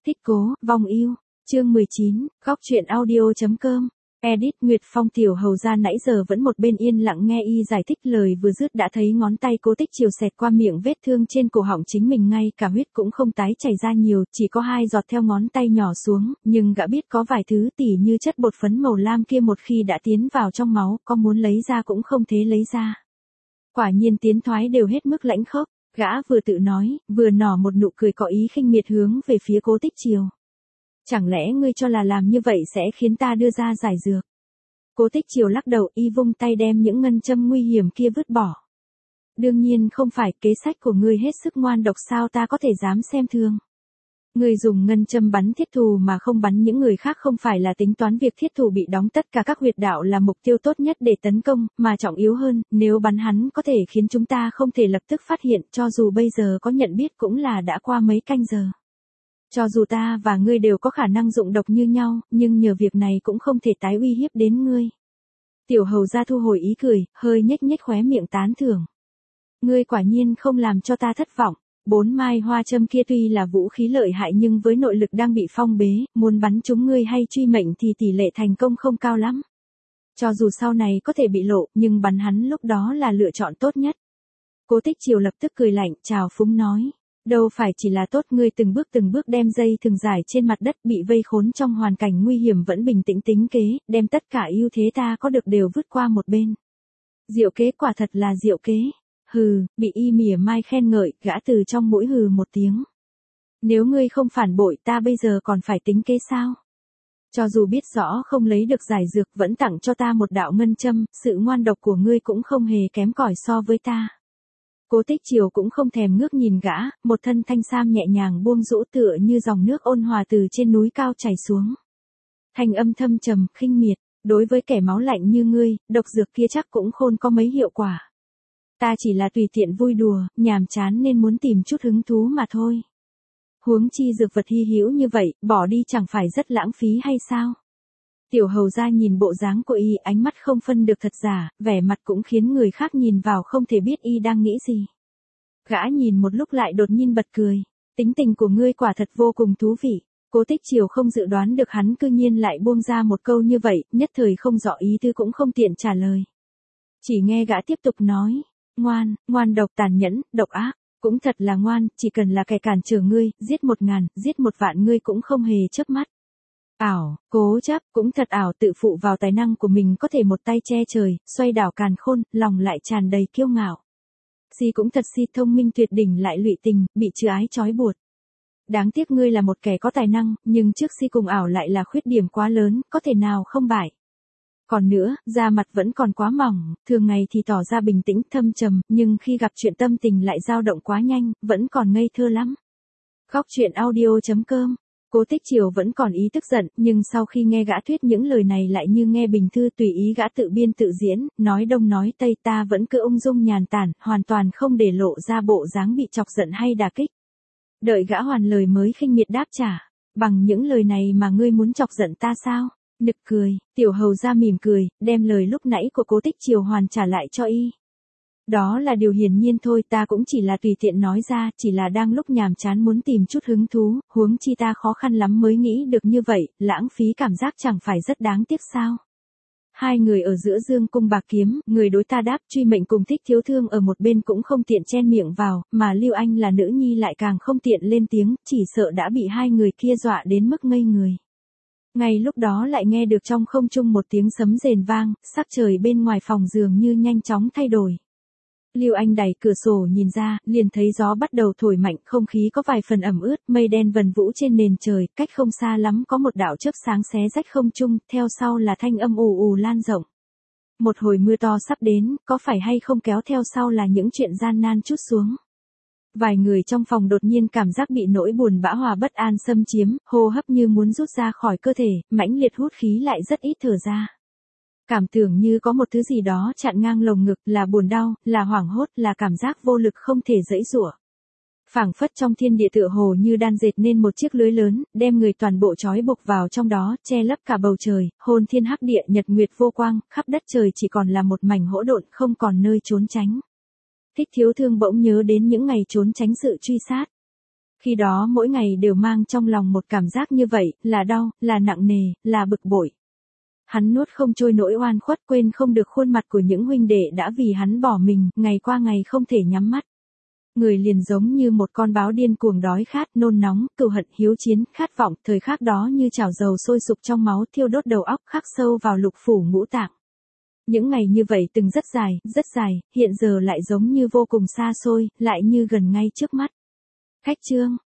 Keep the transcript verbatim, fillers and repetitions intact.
Thích cố, vong yêu. Chương mười chín, góc truyện audio chấm com. Edit Nguyệt Phong tiểu hầu ra nãy giờ vẫn một bên yên lặng nghe y giải thích, lời vừa dứt đã thấy ngón tay Cố Tích Chiều xẹt qua miệng vết thương trên cổ họng chính mình, ngay cả huyết cũng không tái chảy ra nhiều, chỉ có hai giọt theo ngón tay nhỏ xuống, nhưng gã biết có vài thứ tỉ như chất bột phấn màu lam kia một khi đã tiến vào trong máu, có muốn lấy ra cũng không thể lấy ra. Quả nhiên tiến thoái đều hết mức lãnh khốc, gã vừa tự nói, vừa nở một nụ cười có ý khinh miệt hướng về phía Cố Tích Chiều. Chẳng lẽ ngươi cho là làm như vậy sẽ khiến ta đưa ra giải dược? Cố Tích Chiều lắc đầu, y vung tay đem những ngân châm nguy hiểm kia vứt bỏ. Đương nhiên không phải, kế sách của ngươi hết sức ngoan độc, sao ta có thể dám xem thường. Ngươi dùng ngân châm bắn thiết thù mà không bắn những người khác, không phải là tính toán việc thiết thù bị đóng tất cả các huyệt đạo là mục tiêu tốt nhất để tấn công, mà trọng yếu hơn, nếu bắn hắn có thể khiến chúng ta không thể lập tức phát hiện, cho dù bây giờ có nhận biết cũng là đã qua mấy canh giờ. Cho dù ta và ngươi đều có khả năng dụng độc như nhau, nhưng nhờ việc này cũng không thể tái uy hiếp đến ngươi. Tiểu hầu ra thu hồi ý cười, hơi nhếch nhếch khóe miệng tán thưởng. Ngươi quả nhiên không làm cho ta thất vọng. Bốn mai hoa châm kia tuy là vũ khí lợi hại nhưng với nội lực đang bị phong bế, muốn bắn trúng ngươi hay truy mệnh thì tỷ lệ thành công không cao lắm. Cho dù sau này có thể bị lộ, nhưng bắn hắn lúc đó là lựa chọn tốt nhất. Cố Tích Chiều lập tức cười lạnh, chào phúng nói. Đâu phải chỉ là tốt, ngươi từng bước từng bước đem dây thừng giải trên mặt đất, bị vây khốn trong hoàn cảnh nguy hiểm vẫn bình tĩnh tính kế, đem tất cả ưu thế ta có được đều vứt qua một bên. Diệu kế, quả thật là diệu kế. Hừ, bị y mỉa mai khen ngợi, gã từ trong mũi hừ một tiếng. Nếu ngươi không phản bội ta bây giờ còn phải tính kế sao? Cho dù biết rõ không lấy được giải dược vẫn tặng cho ta một đạo ngân châm, sự ngoan độc của ngươi cũng không hề kém cỏi so với ta. Cố Tích Chiều cũng không thèm ngước nhìn gã, một thân thanh sam nhẹ nhàng buông rũ tựa như dòng nước ôn hòa từ trên núi cao chảy xuống. Thanh âm thâm trầm, khinh miệt, đối với kẻ máu lạnh như ngươi, độc dược kia chắc cũng khôn có mấy hiệu quả. Ta chỉ là tùy tiện vui đùa, nhàm chán nên muốn tìm chút hứng thú mà thôi. Huống chi dược vật hy hữu như vậy, bỏ đi chẳng phải rất lãng phí hay sao? Tiểu hầu ra nhìn bộ dáng của y, ánh mắt không phân được thật giả, vẻ mặt cũng khiến người khác nhìn vào không thể biết y đang nghĩ gì. Gã nhìn một lúc lại đột nhiên bật cười. Tính tình của ngươi quả thật vô cùng thú vị. Cố Tích Chiều không dự đoán được hắn cư nhiên lại buông ra một câu như vậy, nhất thời không rõ ý tứ cũng không tiện trả lời. Chỉ nghe gã tiếp tục nói, ngoan, ngoan độc, tàn nhẫn, độc ác, cũng thật là ngoan, chỉ cần là kẻ cản trở ngươi, giết một ngàn, giết một vạn ngươi cũng không hề chớp mắt. Ảo, cố chấp, cũng thật ảo, tự phụ vào tài năng của mình có thể một tay che trời, xoay đảo càn khôn, lòng lại tràn đầy kiêu ngạo. Si cũng thật si, thông minh tuyệt đỉnh lại lụy tình, bị chữ ái trói buộc. Đáng tiếc ngươi là một kẻ có tài năng, nhưng trước si cùng ảo lại là khuyết điểm quá lớn, có thể nào không bại. Còn nữa, da mặt vẫn còn quá mỏng, thường ngày thì tỏ ra bình tĩnh thâm trầm, nhưng khi gặp chuyện tâm tình lại dao động quá nhanh, vẫn còn ngây thơ lắm. Góc truyện audio chấm com. Cố Tích Chiều vẫn còn ý tức giận, nhưng sau khi nghe gã thuyết những lời này lại như nghe bình thư, tùy ý gã tự biên tự diễn, nói đông nói tây, ta vẫn cứ ung dung nhàn tản, hoàn toàn không để lộ ra bộ dáng bị chọc giận hay đả kích. Đợi gã hoàn lời mới khinh miệt đáp trả, bằng những lời này mà ngươi muốn chọc giận ta sao? Nực cười, tiểu hầu ra mỉm cười, đem lời lúc nãy của Cố Tích Chiều hoàn trả lại cho y. Đó là điều hiển nhiên thôi, ta cũng chỉ là tùy tiện nói ra, chỉ là đang lúc nhàm chán muốn tìm chút hứng thú, huống chi ta khó khăn lắm mới nghĩ được như vậy, lãng phí cảm giác chẳng phải rất đáng tiếc sao. Hai người ở giữa dương cung bạc kiếm, người đối ta đáp, truy mệnh cùng Thích Thiếu Thương ở một bên cũng không tiện chen miệng vào, mà Lưu Anh là nữ nhi lại càng không tiện lên tiếng, chỉ sợ đã bị hai người kia dọa đến mức ngây người. Ngay lúc đó lại nghe được trong không trung một tiếng sấm rền vang, sắc trời bên ngoài phòng dường như nhanh chóng thay đổi. Lưu Anh đẩy cửa sổ nhìn ra, liền thấy gió bắt đầu thổi mạnh, không khí có vài phần ẩm ướt, mây đen vần vũ trên nền trời, cách không xa lắm có một đạo chớp sáng xé rách không trung, theo sau là thanh âm ù ù lan rộng. Một hồi mưa to sắp đến, có phải hay không kéo theo sau là những chuyện gian nan trút xuống. Vài người trong phòng đột nhiên cảm giác bị nỗi buồn bã hòa bất an xâm chiếm, hô hấp như muốn rút ra khỏi cơ thể, mãnh liệt hút khí lại rất ít thở ra. Cảm tưởng như có một thứ gì đó chặn ngang lồng ngực, là buồn đau, là hoảng hốt, là cảm giác vô lực không thể giãy giụa. Phảng phất trong thiên địa tựa hồ như đan dệt nên một chiếc lưới lớn, đem người toàn bộ trói buộc vào trong đó, che lấp cả bầu trời, hôn thiên hắc địa, nhật nguyệt vô quang, khắp đất trời chỉ còn là một mảnh hỗn độn, không còn nơi trốn tránh. Thích Thiếu Thương bỗng nhớ đến những ngày trốn tránh sự truy sát. Khi đó mỗi ngày đều mang trong lòng một cảm giác như vậy, là đau, là nặng nề, là bực bội. Hắn nuốt không trôi nỗi oan khuất, quên không được khuôn mặt của những huynh đệ đã vì hắn bỏ mình, ngày qua ngày không thể nhắm mắt. Người liền giống như một con báo điên cuồng đói khát, nôn nóng, cừu hận, hiếu chiến, khát vọng, thời khắc đó như chảo dầu sôi sục trong máu, thiêu đốt đầu óc, khắc sâu vào lục phủ ngũ tạng. Những ngày như vậy từng rất dài, rất dài, hiện giờ lại giống như vô cùng xa xôi, lại như gần ngay trước mắt. Khách chương